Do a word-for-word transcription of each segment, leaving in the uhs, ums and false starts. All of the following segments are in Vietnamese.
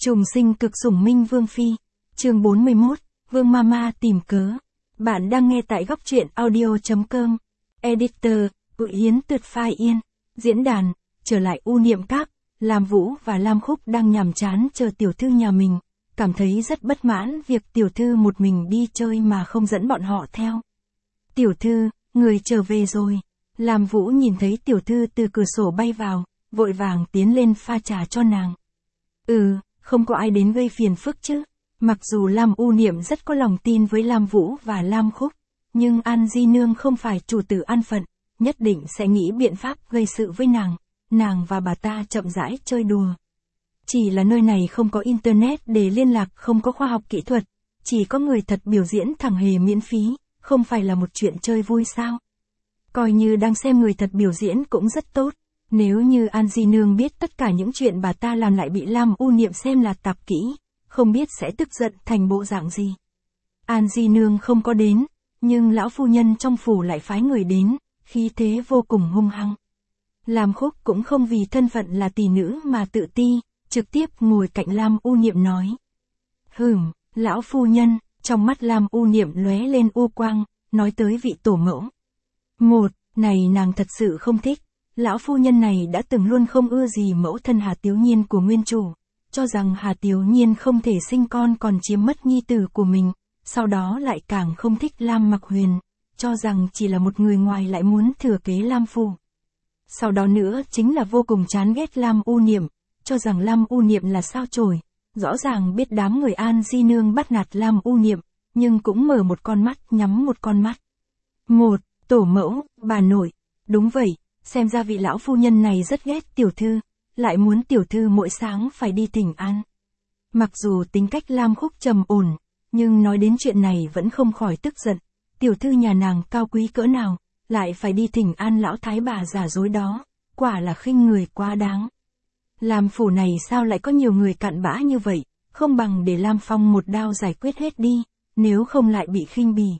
Trùng sinh cực sủng Minh Vương Phi. Chương bốn mươi mốt, Vương Mama tìm cớ. Bạn đang nghe tại góc truyện audio chấm com. Editor, Ự Hiến Tuyệt Phai Yên. Diễn đàn, trở lại U Niệm Các. Lam Vũ và Lam Khúc đang nhàm chán chờ tiểu thư nhà mình. Cảm thấy rất bất mãn việc tiểu thư một mình đi chơi mà không dẫn bọn họ theo. Tiểu thư, người trở về rồi. Lam Vũ nhìn thấy tiểu thư từ cửa sổ bay vào, vội vàng tiến lên pha trà cho nàng. Ừ, không có ai đến gây phiền phức chứ. Mặc dù Lam U Niệm rất có lòng tin với Lam Vũ và Lam Khúc, nhưng An Di Nương không phải chủ tử an phận, nhất định sẽ nghĩ biện pháp gây sự với nàng. Nàng và bà ta chậm rãi chơi đùa. Chỉ là nơi này không có internet để liên lạc, không có khoa học kỹ thuật, chỉ có người thật biểu diễn thẳng hề miễn phí, không phải là một chuyện chơi vui sao? Coi như đang xem người thật biểu diễn cũng rất tốt. Nếu như An Di Nương biết tất cả những chuyện bà ta làm lại bị Lam U Niệm xem là tạp kỹ, không biết sẽ tức giận thành bộ dạng gì. An Di Nương không có đến, nhưng lão phu nhân trong phủ lại phái người đến, khí thế vô cùng hung hăng. Lam Khúc cũng không vì thân phận là tỷ nữ mà tự ti, trực tiếp ngồi cạnh Lam U Niệm nói. Hửm, lão phu nhân, trong mắt Lam U Niệm lóe lên u quang, nói tới vị tổ mẫu. Một, này nàng thật sự không thích. Lão phu nhân này đã từng luôn không ưa gì mẫu thân Hà Tiếu Nhiên của nguyên chủ, cho rằng Hà Tiếu Nhiên không thể sinh con còn chiếm mất nhi tử của mình, sau đó lại càng không thích Lam Mặc Huyền, cho rằng chỉ là một người ngoài lại muốn thừa kế Lam phủ. Sau đó nữa chính là vô cùng chán ghét Lam U Niệm, cho rằng Lam U Niệm là sao chổi, rõ ràng biết đám người An Di Nương bắt nạt Lam U Niệm, nhưng cũng mở một con mắt nhắm một con mắt. Một, tổ mẫu, bà nội, đúng vậy. Xem ra vị lão phu nhân này rất ghét tiểu thư, lại muốn tiểu thư mỗi sáng phải đi thỉnh an. Mặc dù tính cách Lam Khúc trầm ổn, nhưng nói đến chuyện này vẫn không khỏi tức giận. Tiểu thư nhà nàng cao quý cỡ nào, lại phải đi thỉnh an lão thái bà giả dối đó, quả là khinh người quá đáng. Lam phủ này sao lại có nhiều người cặn bã như vậy, không bằng để Lam Phong một đao giải quyết hết đi, nếu không lại bị khinh bỉ.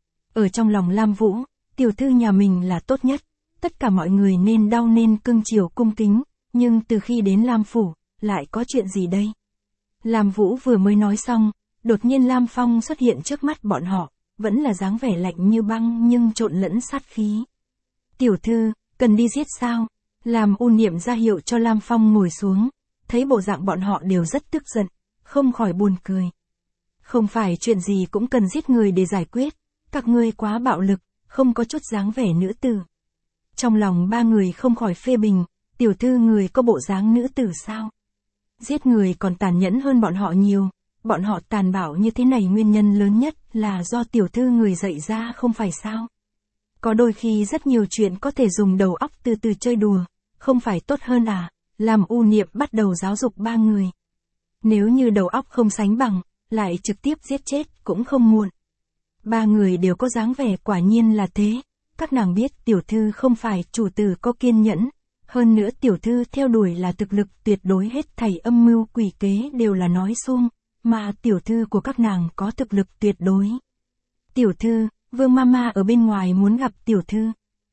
Ở trong lòng Lam Vũ, tiểu thư nhà mình là tốt nhất. Tất cả mọi người nên đau nên cưng chiều cung kính, nhưng từ khi đến Lam phủ, lại có chuyện gì đây? Lam Vũ vừa mới nói xong, đột nhiên Lam Phong xuất hiện trước mắt bọn họ, vẫn là dáng vẻ lạnh như băng nhưng trộn lẫn sát khí. Tiểu thư, cần đi giết sao? Lam U Niệm ra hiệu cho Lam Phong ngồi xuống, thấy bộ dạng bọn họ đều rất tức giận, không khỏi buồn cười. Không phải chuyện gì cũng cần giết người để giải quyết, các ngươi quá bạo lực, không có chút dáng vẻ nữ tử. Trong lòng ba người không khỏi phê bình, tiểu thư người có bộ dáng nữ tử sao? Giết người còn tàn nhẫn hơn bọn họ nhiều, bọn họ tàn bạo như thế này nguyên nhân lớn nhất là do tiểu thư người dạy ra không phải sao? Có đôi khi rất nhiều chuyện có thể dùng đầu óc từ từ chơi đùa, không phải tốt hơn à? Làm U Niệm bắt đầu giáo dục ba người. Nếu như đầu óc không sánh bằng, lại trực tiếp giết chết cũng không muộn. Ba người đều có dáng vẻ quả nhiên là thế. Các nàng biết tiểu thư không phải chủ tử có kiên nhẫn, hơn nữa tiểu thư theo đuổi là thực lực tuyệt đối, hết thảy âm mưu quỷ kế đều là nói suông, mà tiểu thư của các nàng có thực lực tuyệt đối. Tiểu thư, Vương Mama ở bên ngoài muốn gặp tiểu thư.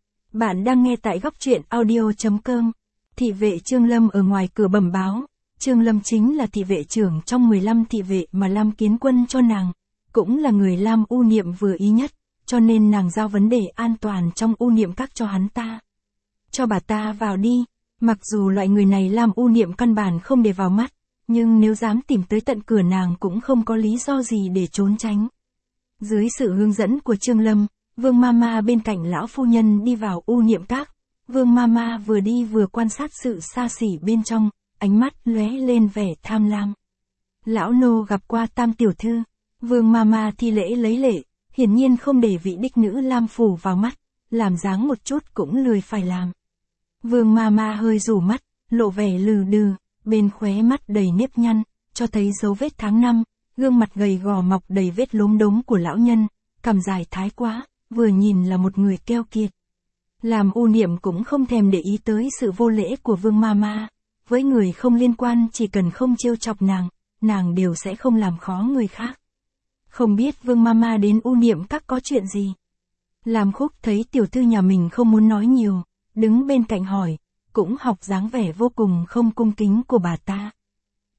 Bạn đang nghe tại góc truyện audio chấm com. Thị vệ Trương Lâm ở ngoài cửa bẩm báo, Trương Lâm chính là thị vệ trưởng trong mười lăm thị vệ mà Lam Kiến Quân cho nàng, cũng là người Lam U Niệm vừa ý nhất. Cho nên nàng giao vấn đề an toàn trong U Niệm Các cho hắn ta. Cho bà ta vào đi, mặc dù loại người này Lam U Niệm căn bản không để vào mắt, nhưng nếu dám tìm tới tận cửa nàng cũng không có lý do gì để trốn tránh. Dưới sự hướng dẫn của Trương Lâm, Vương Mama bên cạnh lão phu nhân đi vào U Niệm Các. Vương Mama vừa đi vừa quan sát sự xa xỉ bên trong, ánh mắt lóe lên vẻ tham lam. Lão nô gặp qua tam tiểu thư. Vương Mama thi lễ lấy lễ. Hiển nhiên không để vị đích nữ Lam phủ vào mắt, làm dáng một chút cũng lười phải làm. Vương Mama hơi rủ mắt, lộ vẻ lừ đừ, bên khóe mắt đầy nếp nhăn, cho thấy dấu vết tháng năm, gương mặt gầy gò mọc đầy vết lốm đốm của lão nhân, cằm dài thái quá, vừa nhìn là một người keo kiệt. Làm U Niệm cũng không thèm để ý tới sự vô lễ của Vương Mama, với người không liên quan chỉ cần không trêu chọc nàng, nàng đều sẽ không làm khó người khác. Không biết Vương Mama đến U Niệm Các có chuyện gì? Lam Khúc thấy tiểu thư nhà mình không muốn nói nhiều, đứng bên cạnh hỏi, cũng học dáng vẻ vô cùng không cung kính của bà ta.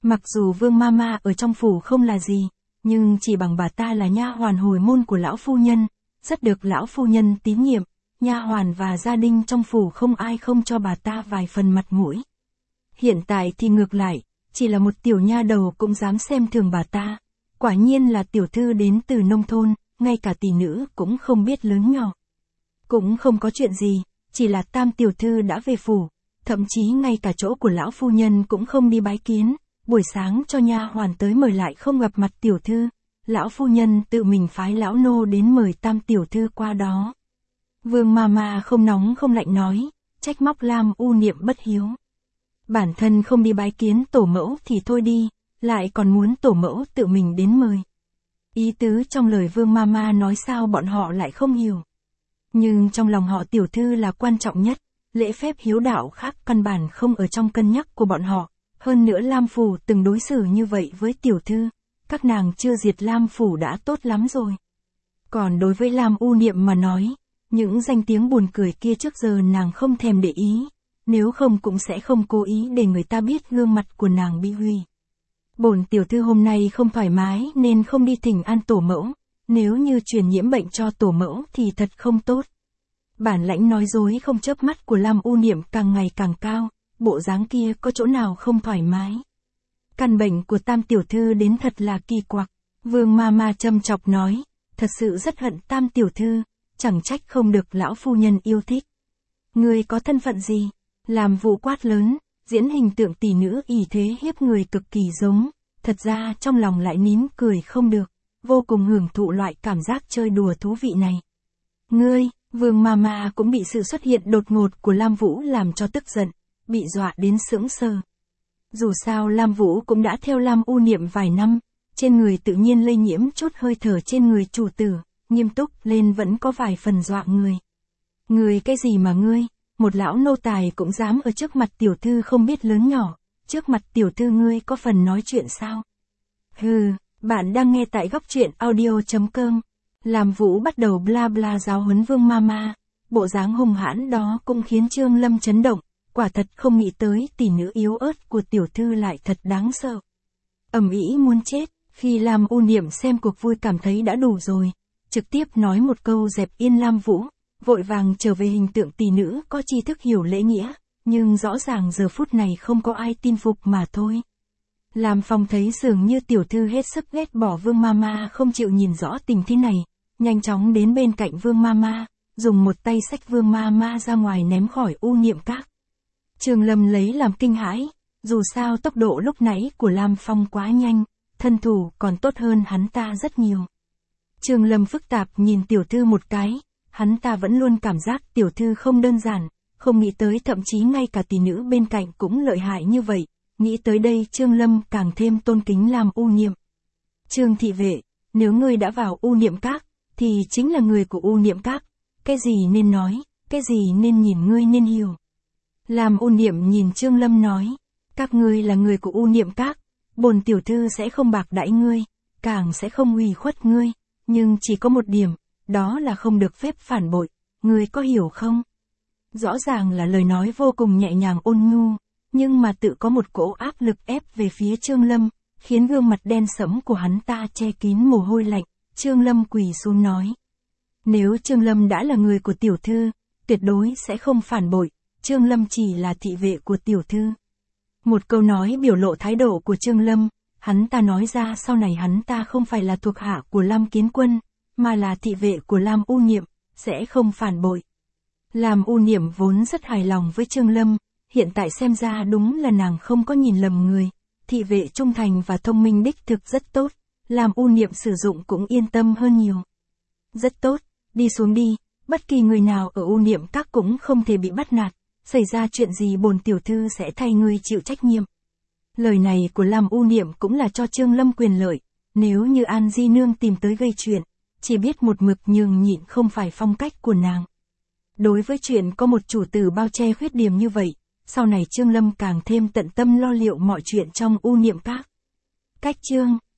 Mặc dù Vương Mama ở trong phủ không là gì, nhưng chỉ bằng bà ta là nha hoàn hồi môn của lão phu nhân, rất được lão phu nhân tín nhiệm, nha hoàn và gia đình trong phủ không ai không cho bà ta vài phần mặt mũi. Hiện tại thì ngược lại, chỉ là một tiểu nha đầu cũng dám xem thường bà ta. Quả nhiên là tiểu thư đến từ nông thôn, ngay cả tỷ nữ cũng không biết lớn nhỏ. Cũng không có chuyện gì, chỉ là tam tiểu thư đã về phủ, thậm chí ngay cả chỗ của lão phu nhân cũng không đi bái kiến, buổi sáng cho nha hoàn tới mời lại không gặp mặt tiểu thư, lão phu nhân tự mình phái lão nô đến mời tam tiểu thư qua đó. Vương Mama không nóng không lạnh nói, trách móc Lam U Niệm bất hiếu. Bản thân không đi bái kiến tổ mẫu thì thôi đi, lại còn muốn tổ mẫu tự mình đến mời. Ý tứ trong lời Vương Mama nói sao bọn họ lại không hiểu. Nhưng trong lòng họ tiểu thư là quan trọng nhất, lễ phép hiếu đạo khác căn bản không ở trong cân nhắc của bọn họ. Hơn nữa Lam Phủ từng đối xử như vậy với tiểu thư, các nàng chưa diệt Lam Phủ đã tốt lắm rồi. Còn đối với Lam U Niệm mà nói, những danh tiếng buồn cười kia trước giờ nàng không thèm để ý, nếu không cũng sẽ không cố ý để người ta biết gương mặt của nàng bị hủy. Bổn tiểu thư hôm nay không thoải mái nên không đi thỉnh an tổ mẫu, nếu như truyền nhiễm bệnh cho tổ mẫu thì thật không tốt. Bản lãnh nói dối không chớp mắt của Lam U Niệm càng ngày càng cao, bộ dáng kia có chỗ nào không thoải mái. Căn bệnh của tam tiểu thư đến thật là kỳ quặc, Vương Mama châm chọc nói, thật sự rất hận tam tiểu thư, chẳng trách không được lão phu nhân yêu thích. Người có thân phận gì? Làm vụ quát lớn, diễn hình tượng tỷ nữ ỷ thế hiếp người cực kỳ giống, thật ra trong lòng lại nín cười không được, vô cùng hưởng thụ loại cảm giác chơi đùa thú vị này. Ngươi, Vương Mama cũng bị sự xuất hiện đột ngột của Lam Vũ làm cho tức giận, bị dọa đến sững sờ. Dù sao Lam Vũ cũng đã theo Lam U Niệm vài năm, trên người tự nhiên lây nhiễm chút hơi thở trên người chủ tử, nghiêm túc lên vẫn có vài phần dọa người. Người cái gì mà ngươi, một lão nô tài cũng dám ở trước mặt tiểu thư không biết lớn nhỏ, trước mặt tiểu thư ngươi có phần nói chuyện sao? Hừ, bạn đang nghe tại góc truyện audio chấm com. Lam Vũ bắt đầu bla bla giáo huấn Vương Mama, bộ dáng hung hãn đó cũng khiến Trương Lâm chấn động, quả thật không nghĩ tới tỷ nữ yếu ớt của tiểu thư lại thật đáng sợ. Ầm ĩ muốn chết, khi Lam U Niệm xem cuộc vui cảm thấy đã đủ rồi, trực tiếp nói một câu dẹp yên Lam Vũ, vội vàng trở về hình tượng tỷ nữ có tri thức hiểu lễ nghĩa, nhưng rõ ràng giờ phút này không có ai tin phục mà thôi. Lam Phong thấy dường như tiểu thư hết sức ghét bỏ Vương Mama không chịu nhìn rõ tình thế này, nhanh chóng đến bên cạnh Vương Mama, dùng một tay xách Vương Mama ra ngoài ném khỏi U Niệm Các. Trương Lâm lấy làm kinh hãi, dù sao tốc độ lúc nãy của Lam Phong quá nhanh, thân thủ còn tốt hơn hắn ta rất nhiều. Trương Lâm phức tạp nhìn tiểu thư một cái, hắn ta vẫn luôn cảm giác tiểu thư không đơn giản, không nghĩ tới thậm chí ngay cả tỷ nữ bên cạnh cũng lợi hại như vậy, nghĩ tới đây Trương Lâm càng thêm tôn kính Lam U Niệm. Trương thị vệ, nếu ngươi đã vào U Niệm Các, thì chính là người của U Niệm Các, cái gì nên nói, cái gì nên nhìn ngươi nên hiểu. Lam U Niệm nhìn Trương Lâm nói, các ngươi là người của U Niệm Các, bổn tiểu thư sẽ không bạc đãi ngươi, càng sẽ không ủy khuất ngươi, nhưng chỉ có một điểm, đó là không được phép phản bội, ngươi có hiểu không? Rõ ràng là lời nói vô cùng nhẹ nhàng ôn nhu, nhưng mà tự có một cỗ áp lực ép về phía Trương Lâm, khiến gương mặt đen sẫm của hắn ta che kín mồ hôi lạnh. Trương Lâm quỳ xuống nói, nếu Trương Lâm đã là người của tiểu thư, tuyệt đối sẽ không phản bội, Trương Lâm chỉ là thị vệ của tiểu thư. Một câu nói biểu lộ thái độ của Trương Lâm, hắn ta nói ra sau này hắn ta không phải là thuộc hạ của Lam Kiến Quân, mà là thị vệ của Lam U Niệm, sẽ không phản bội. Lam U Niệm vốn rất hài lòng với Trương Lâm, hiện tại xem ra đúng là nàng không có nhìn lầm người, thị vệ trung thành và thông minh đích thực rất tốt, Lam U Niệm sử dụng cũng yên tâm hơn nhiều. Rất tốt, đi xuống đi, bất kỳ người nào ở U Niệm Các cũng không thể bị bắt nạt, xảy ra chuyện gì bổn tiểu thư sẽ thay ngươi chịu trách nhiệm. Lời này của Lam U Niệm cũng là cho Trương Lâm quyền lợi, nếu như An Di Nương tìm tới gây chuyện, chỉ biết một mực nhường nhịn không phải phong cách của nàng. Đối với chuyện có một chủ tử bao che khuyết điểm như vậy, sau này Trương Lâm càng thêm tận tâm lo liệu mọi chuyện trong U Niệm Các. Cách chương